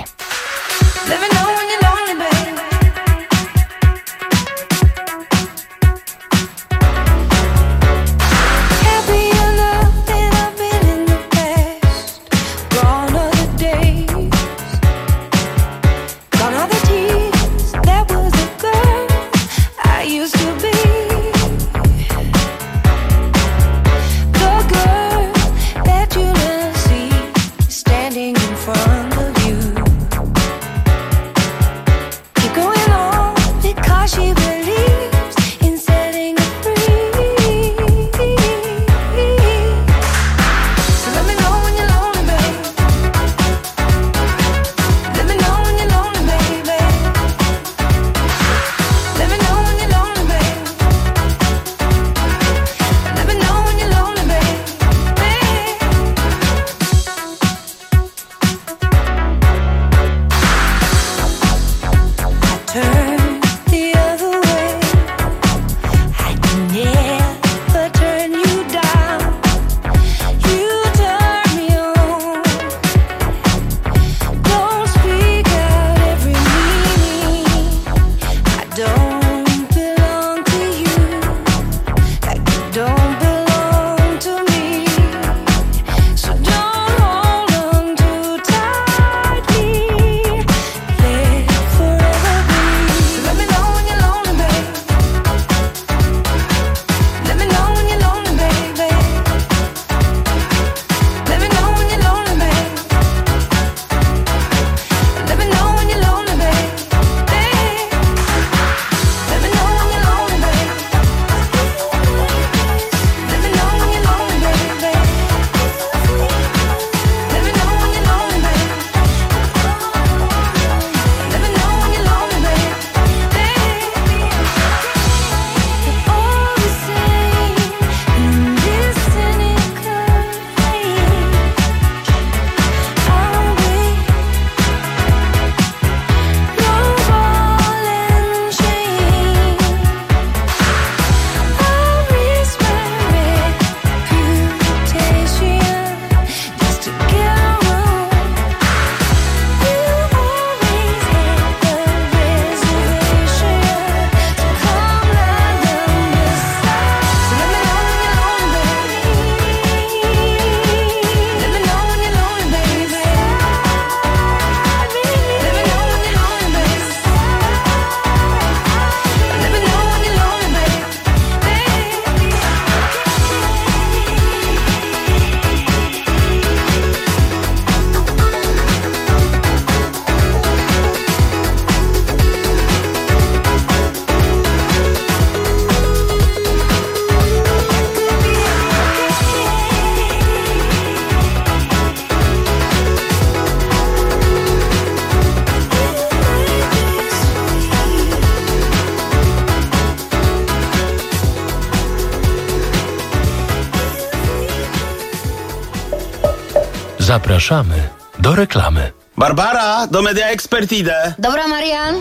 Standing in front of you. Zapraszamy do reklamy. Barbara, do Media Expert idę. Dobra, Marian.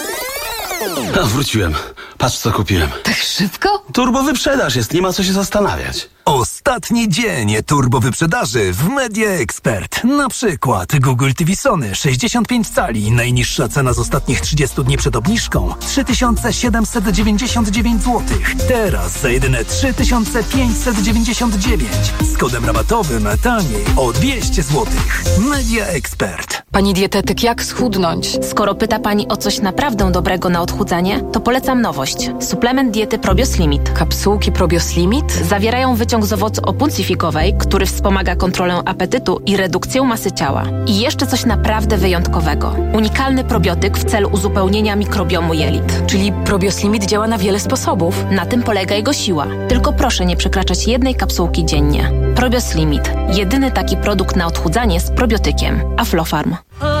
No, wróciłem. Patrz, co kupiłem. Tak szybko? Turbo wyprzedaż jest, nie ma co się zastanawiać. Ostatni dzień turbo wyprzedaży w Media Expert. Na przykład Google T V Sony sześćdziesiąt pięć cali. Najniższa cena z ostatnich trzydziestu dni przed obniżką trzy tysiące siedemset dziewięćdziesiąt dziewięć złotych. Teraz za jedyne trzy tysiące pięćset dziewięćdziesiąt dziewięć. Z kodem rabatowym taniej o dwieście złotych. Media Expert. Pani dietetyk, jak schudnąć? Skoro pyta Pani o coś naprawdę dobrego na odchudzanie, to polecam nowość. Suplement diety Probios Limit. Kapsułki Probios Limit? Zawierają wyciąg z owocu opuncyfikowej, który wspomaga kontrolę apetytu i redukcję masy ciała. I jeszcze coś naprawdę wyjątkowego. Unikalny probiotyk w celu uzupełnienia mikrobiomu jelit. Czyli Probios Limit działa na wiele sposobów. Na tym polega jego siła. Tylko proszę nie przekraczać jednej kapsułki dziennie. Probios Limit. Jedyny taki produkt na odchudzanie z probiotykiem. Aflofarm.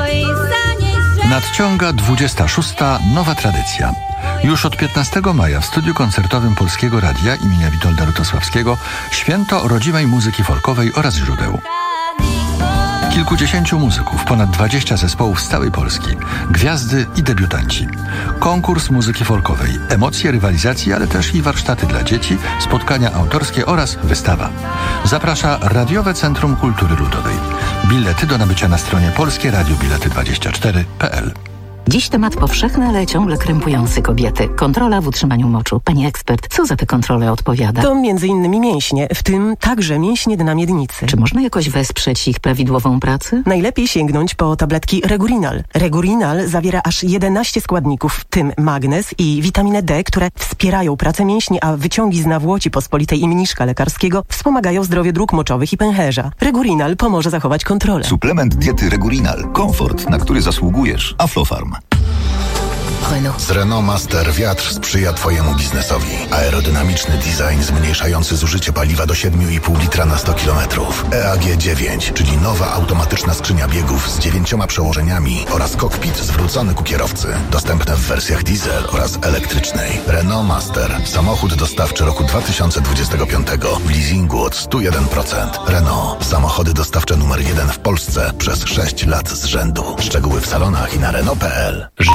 Nadciąga dwudziesta szósta nowa tradycja. Już od piętnastego maja w studiu koncertowym Polskiego Radia imienia Witolda Rutosławskiego święto rodzimej muzyki folkowej oraz źródeł. Kilkudziesięciu muzyków, ponad dwadzieścia zespołów z całej Polski, gwiazdy i debiutanci. Konkurs muzyki folkowej, emocje rywalizacji, ale też i warsztaty dla dzieci, spotkania autorskie oraz wystawa. Zaprasza Radiowe Centrum Kultury Ludowej. Bilety do nabycia na stronie polskie radio bilety dwadzieścia cztery kropka p l. Dziś temat powszechny, ale ciągle krępujący kobiety. Kontrola w utrzymaniu moczu. Pani ekspert, co za te kontrole odpowiada? To między innymi mięśnie, w tym także mięśnie dna miednicy. Czy można jakoś wesprzeć ich prawidłową pracę? Najlepiej sięgnąć po tabletki Regurinal. Regurinal zawiera aż jedenaście składników, w tym magnez i witaminę D, które wspierają pracę mięśni, a wyciągi z nawłoci pospolitej i mniszka lekarskiego wspomagają zdrowie dróg moczowych i pęcherza. Regurinal pomoże zachować kontrolę. Suplement diety Regurinal. Komfort, na który zasługujesz. Aflofarm. Renault. Z Renault Master wiatr sprzyja Twojemu biznesowi. Aerodynamiczny design zmniejszający zużycie paliwa do siedem i pół litra na sto kilometrów. E A G dziewięć, czyli nowa automatyczna skrzynia biegów z dziewięcioma przełożeniami oraz kokpit zwrócony ku kierowcy. Dostępne w wersjach diesel oraz elektrycznej. Renault Master. Samochód dostawczy roku dwa tysiące dwudziestego piątego w leasingu od sto jeden procent. Renault. Samochody dostawcze numer jeden w Polsce przez sześć lat z rzędu. Szczegóły w salonach i na Renault kropka p l.